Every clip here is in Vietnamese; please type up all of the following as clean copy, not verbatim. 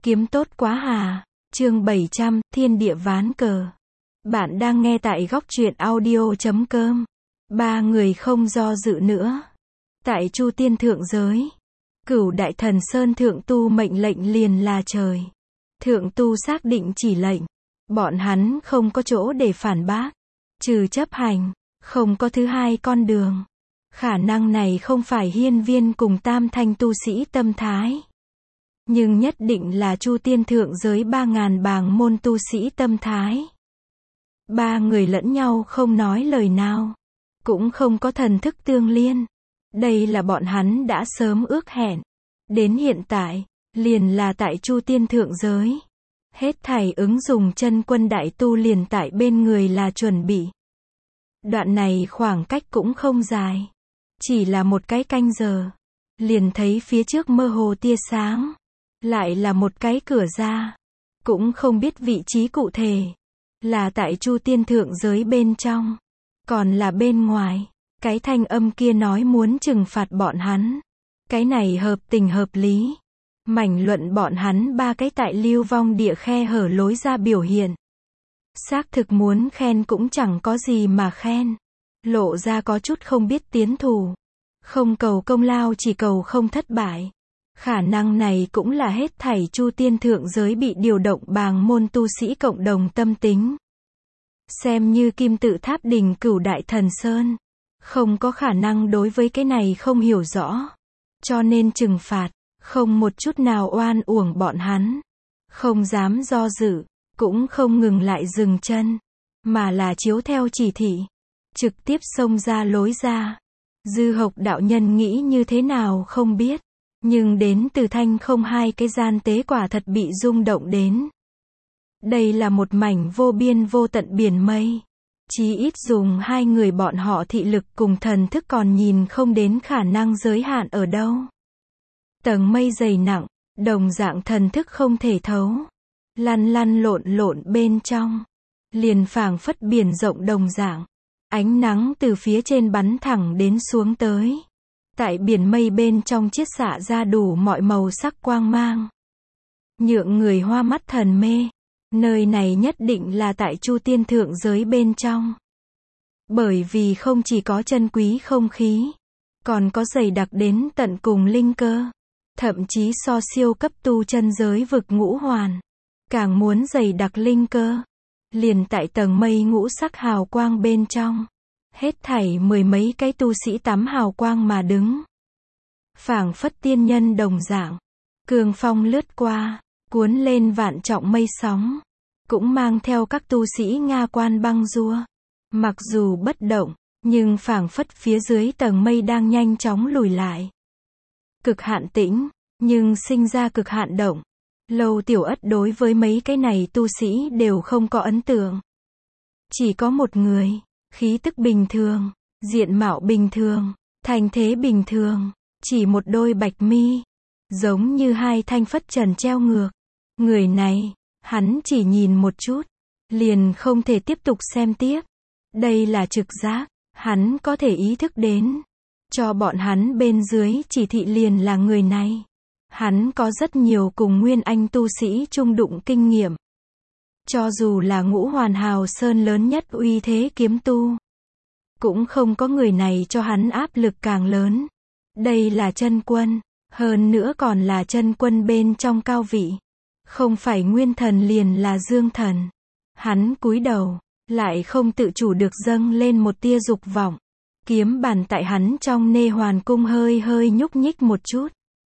Kiếm tốt quá hà. Chương 700, Thiên địa ván cờ. Bạn đang nghe tại góc truyện audio.com. Ba người không do dự nữa. Tại Chu Tiên thượng giới, Cửu Đại Thần Sơn thượng tu mệnh lệnh liền là trời. Thượng tu xác định chỉ lệnh. Bọn hắn không có chỗ để phản bác. Trừ chấp hành, không có thứ hai con đường. Khả năng này không phải hiên viên cùng tam thanh tu sĩ tâm thái. Nhưng nhất định là Chu Tiên thượng giới 3.000 bàng môn tu sĩ tâm thái. Ba người lẫn nhau không nói lời nào. Cũng không có thần thức tương liên. Đây là bọn hắn đã sớm ước hẹn. Đến hiện tại, liền là tại Chu Tiên thượng giới. Hết thảy ứng dùng chân quân đại tu liền tại bên người là chuẩn bị. Đoạn này khoảng cách cũng không dài. Chỉ là một cái canh giờ. Liền thấy phía trước mơ hồ tia sáng. Lại là một cái cửa ra. Cũng không biết vị trí cụ thể. Là tại Chu Tiên thượng giới bên trong. Còn là bên ngoài. Cái thanh âm kia nói muốn trừng phạt bọn hắn. Cái này hợp tình hợp lý. Mảnh luận bọn hắn ba cái tại lưu vong địa khe hở lối ra biểu hiện. Xác thực muốn khen cũng chẳng có gì mà khen. Lộ ra có chút không biết tiến thù. Không cầu công lao chỉ cầu không thất bại. Khả năng này cũng là hết thảy Chu Tiên thượng giới bị điều động bàng môn tu sĩ cộng đồng tâm tính. Xem như Kim Tự Tháp đỉnh Cửu Đại Thần Sơn. Không có khả năng đối với cái này không hiểu rõ. Cho nên trừng phạt, không một chút nào oan uổng bọn hắn. Không dám do dự, cũng không ngừng lại dừng chân. Mà là chiếu theo chỉ thị. Trực tiếp xông ra lối ra. Dư Hộc đạo nhân nghĩ như thế nào không biết. Nhưng đến từ thanh không hai cái gian tế quả thật bị rung động đến. Đây là một mảnh vô biên vô tận biển mây. Chí ít dùng hai người bọn họ thị lực cùng thần thức còn nhìn không đến khả năng giới hạn ở đâu. Tầng mây dày nặng, đồng dạng thần thức không thể thấu. Lăn lăn lộn lộn bên trong. Liền phảng phất biển rộng đồng dạng. Ánh nắng từ phía trên bắn thẳng đến xuống tới. Tại biển mây bên trong chiết xạ ra đủ mọi màu sắc quang mang. Nhượng người hoa mắt thần mê. Nơi này nhất định là tại Chu Tiên thượng giới bên trong. Bởi vì không chỉ có chân quý không khí. Còn có dày đặc đến tận cùng linh cơ. Thậm chí so siêu cấp tu chân giới vực ngũ hoàn. Càng muốn dày đặc linh cơ. Liền tại tầng mây ngũ sắc hào quang bên trong. Hết thảy mười mấy cái tu sĩ tắm hào quang mà đứng. Phảng phất tiên nhân đồng dạng. Cường phong lướt qua, cuốn lên vạn trọng mây sóng. Cũng mang theo các tu sĩ Nga quan băng rua. Mặc dù bất động, nhưng phảng phất phía dưới tầng mây đang nhanh chóng lùi lại. Cực hạn tĩnh, nhưng sinh ra cực hạn động. Lâu Tiểu Ất đối với mấy cái này tu sĩ đều không có ấn tượng. Chỉ có một người. Khí tức bình thường, diện mạo bình thường, thành thế bình thường, chỉ một đôi bạch mi, giống như hai thanh phất trần treo ngược. Người này, hắn chỉ nhìn một chút, liền không thể tiếp tục xem tiếp. Đây là trực giác, hắn có thể ý thức đến. Cho bọn hắn bên dưới chỉ thị liền là người này. Hắn có rất nhiều cùng Nguyên Anh tu sĩ chung đụng kinh nghiệm. Cho dù là Ngũ Hoàn Hào Sơn lớn nhất uy thế kiếm tu. Cũng không có người này cho hắn áp lực càng lớn. Đây là chân quân. Hơn nữa còn là chân quân bên trong cao vị. Không phải nguyên thần liền là dương thần. Hắn cúi đầu. Lại không tự chủ được dâng lên một tia dục vọng. Kiếm bàn tại hắn trong nê hoàn cung hơi hơi nhúc nhích một chút.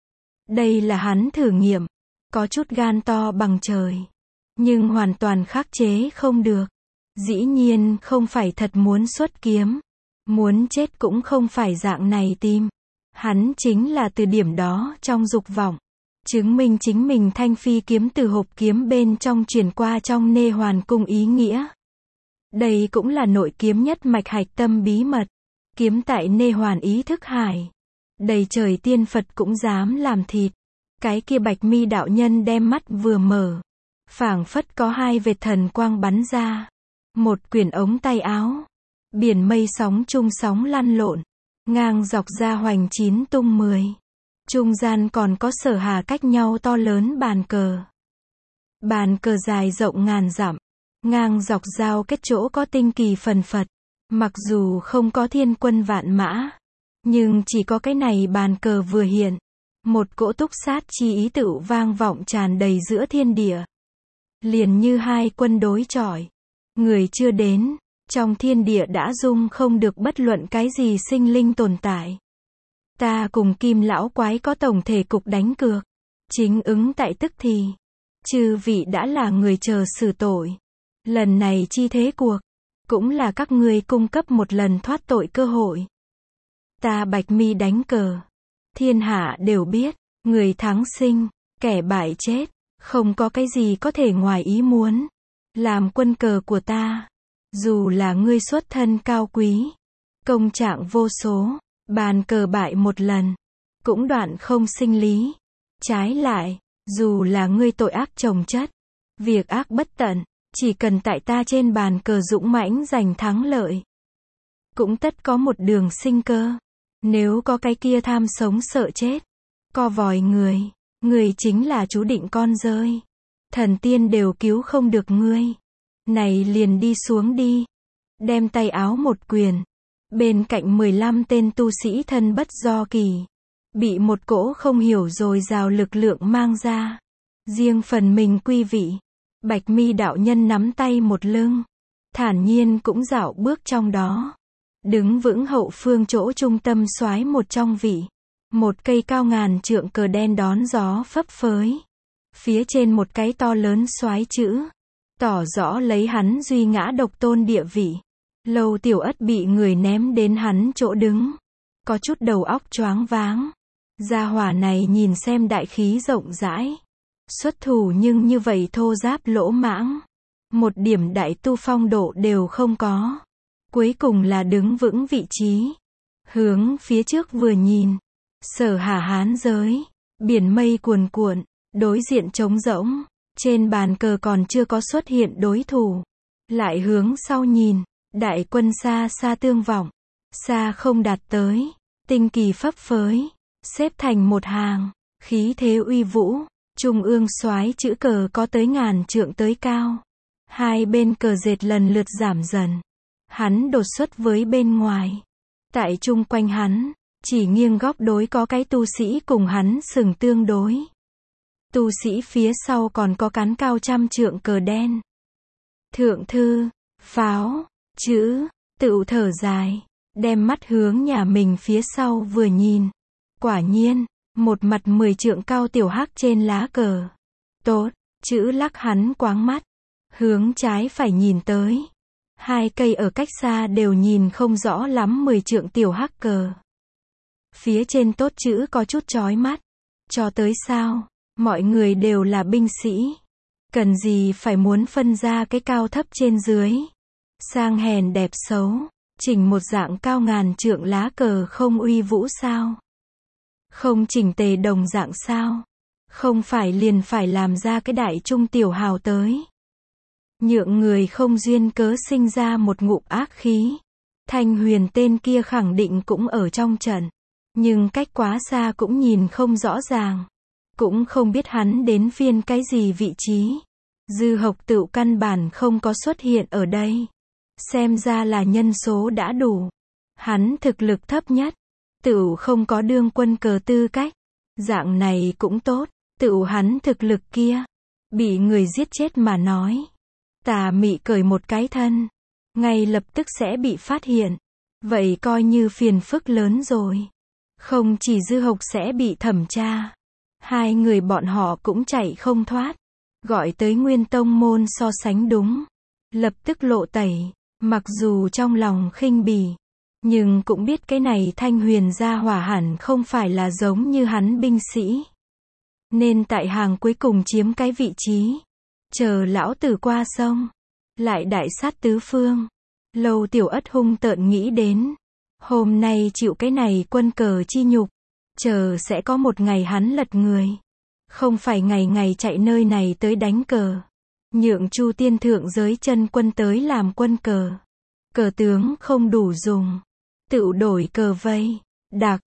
Đây là hắn thử nghiệm. Có chút gan to bằng trời. Nhưng hoàn toàn khắc chế không được. Dĩ nhiên không phải thật muốn xuất kiếm. Muốn chết cũng không phải dạng này tim. Hắn chính là từ điểm đó trong dục vọng. Chứng minh chính mình thanh phi kiếm từ hộp kiếm bên trong chuyển qua trong nê hoàn cung ý nghĩa. Đây cũng là nội kiếm nhất mạch hạch tâm bí mật. Kiếm tại nê hoàn ý thức hải. Đầy trời tiên Phật cũng dám làm thịt. Cái kia bạch mi đạo nhân đem mắt vừa mở. Phảng phất có hai vệt thần quang bắn ra. Một quyển ống tay áo. Biển mây sóng chung sóng lăn lộn. Ngang dọc ra hoành 9 tung 10. Trung gian còn có sở hà cách nhau to lớn bàn cờ. Bàn cờ dài rộng ngàn dặm, ngang dọc giao kết chỗ có tinh kỳ phần phật. Mặc dù không có thiên quân vạn mã, nhưng chỉ có cái này bàn cờ vừa hiện, một cỗ túc sát chi ý tựu vang vọng tràn đầy giữa thiên địa. Liền như hai quân đối chọi. Người chưa đến, trong thiên địa đã dung không được bất luận cái gì sinh linh tồn tại. Ta cùng Kim lão quái có tổng thể cục đánh cược. Chính ứng tại tức thì. Chư vị đã là người chờ xử tội. Lần này chi thế cuộc, cũng là các ngươi cung cấp một lần thoát tội cơ hội. Ta Bạch Mi đánh cờ. Thiên hạ đều biết, người thắng sinh, kẻ bại chết, không có cái gì có thể ngoài ý muốn. Làm quân cờ của ta, dù là ngươi xuất thân cao quý, công trạng vô số, bàn cờ bại một lần, cũng đoạn không sinh lý. Trái lại, dù là ngươi tội ác chồng chất, việc ác bất tận, chỉ cần tại ta trên bàn cờ dũng mãnh giành thắng lợi, cũng tất có một đường sinh cơ. Nếu có cái kia tham sống sợ chết, co vòi người chính là chú định con rơi. Thần tiên đều cứu không được ngươi. Này liền đi xuống đi. Đem tay áo một quyền. Bên cạnh 15 tên tu sĩ thân bất do kỳ. Bị một cỗ không hiểu rồi rào lực lượng mang ra. Riêng phần mình quy vị. Bạch Mi đạo nhân nắm tay một lưng. Thản nhiên cũng dạo bước trong đó. Đứng vững hậu phương chỗ trung tâm soái một trong vị. Một cây cao ngàn trượng cờ đen đón gió phấp phới. Phía trên một cái to lớn soái chữ. Tỏ rõ lấy hắn duy ngã độc tôn địa vị. Lâu Tiểu Ất bị người ném đến hắn chỗ đứng. Có chút đầu óc choáng váng. Gia hỏa này nhìn xem đại khí rộng rãi. Xuất thủ nhưng như vậy thô giáp lỗ mãng. Một điểm đại tu phong độ đều không có. Cuối cùng là đứng vững vị trí. Hướng phía trước vừa nhìn. Sở Hà Hán giới. Biển mây cuồn cuộn. Đối diện trống rỗng. Trên bàn cờ còn chưa có xuất hiện đối thủ. Lại hướng sau nhìn. Đại quân xa xa tương vọng. Xa không đạt tới. Tinh kỳ phấp phới. Xếp thành một hàng. Khí thế uy vũ. Trung ương soái chữ cờ có tới ngàn trượng tới cao. Hai bên cờ dệt lần lượt giảm dần. Hắn đột xuất với bên ngoài. Tại chung quanh hắn, chỉ nghiêng góc đối có cái tu sĩ cùng hắn sừng tương đối. Tu sĩ phía sau còn có cán cao trăm trượng cờ đen. Thượng thư, pháo, chữ, tựu thở dài, đem mắt hướng nhà mình phía sau vừa nhìn. Quả nhiên, một mặt 10 trượng cao tiểu hắc trên lá cờ. Tốt, chữ lắc hắn quáng mắt. Hướng trái phải nhìn tới. Hai cây ở cách xa đều nhìn không rõ lắm 10 trượng tiểu hắc cờ. Phía trên tốt chữ có chút chói mắt. Cho tới sao, mọi người đều là binh sĩ. Cần gì phải muốn phân ra cái cao thấp trên dưới. Sang hèn đẹp xấu, chỉnh một dạng cao ngàn trượng lá cờ không uy vũ sao? Không chỉnh tề đồng dạng sao? Không phải liền phải làm ra cái đại trung tiểu hào tới. Nhượng người không duyên cớ sinh ra một ngụm ác khí. Thanh Huyền tên kia khẳng định cũng ở trong trận. Nhưng cách quá xa cũng nhìn không rõ ràng. Cũng không biết hắn đến phiên cái gì vị trí. Dư Hộc tựu căn bản không có xuất hiện ở đây. Xem ra là nhân số đã đủ. Hắn thực lực thấp nhất. Tựu không có đương quân cờ tư cách. Dạng này cũng tốt. Tựu hắn thực lực kia. Bị người giết chết mà nói. Tà mị cởi một cái thân. Ngay lập tức sẽ bị phát hiện. Vậy coi như phiền phức lớn rồi. Không chỉ Dư Hộc sẽ bị thẩm tra. Hai người bọn họ cũng chạy không thoát. Gọi tới Nguyên Tông môn so sánh đúng. Lập tức lộ tẩy. Mặc dù trong lòng khinh bỉ. Nhưng cũng biết cái này Thanh Huyền gia hỏa hẳn không phải là giống như hắn binh sĩ. Nên tại hàng cuối cùng chiếm cái vị trí. Chờ lão tử qua sông. Lại đại sát tứ phương. Lâu Tiểu Ất hung tợn nghĩ đến. Hôm nay chịu cái này quân cờ chi nhục. Chờ sẽ có một ngày hắn lật người. Không phải ngày ngày chạy nơi này tới đánh cờ. Nhượng Chu Tiên thượng giới chân quân tới làm quân cờ. Cờ tướng không đủ dùng. Tự đổi cờ vây. Đặc,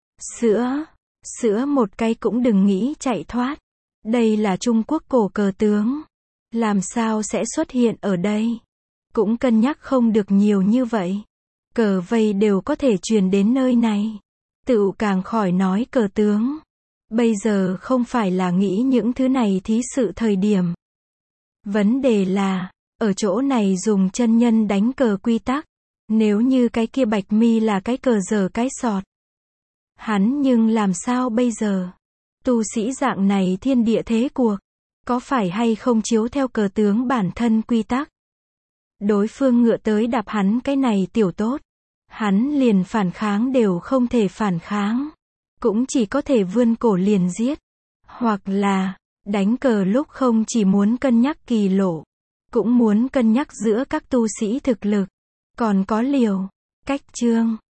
sữa một cái cũng đừng nghĩ chạy thoát. Đây là Trung Quốc cổ cờ tướng. Làm sao sẽ xuất hiện ở đây? Cũng cân nhắc không được nhiều như vậy. Cờ vây đều có thể truyền đến nơi này. Tựu càng khỏi nói cờ tướng. Bây giờ không phải là nghĩ những thứ này thí sự thời điểm. Vấn đề là, ở chỗ này dùng chân nhân đánh cờ quy tắc. Nếu như cái kia Bạch Mi là cái cờ dở cái sọt. Hắn nhưng làm sao bây giờ? Tu sĩ dạng này thiên địa thế cuộc. Có phải hay không chiếu theo cờ tướng bản thân quy tắc? Đối phương ngựa tới đạp hắn cái này tiểu tốt. Hắn liền phản kháng đều không thể phản kháng. Cũng chỉ có thể vươn cổ liền giết. Hoặc là, đánh cờ lúc không chỉ muốn cân nhắc kỳ lộ. Cũng muốn cân nhắc giữa các tu sĩ thực lực. Còn có liều, cách chương.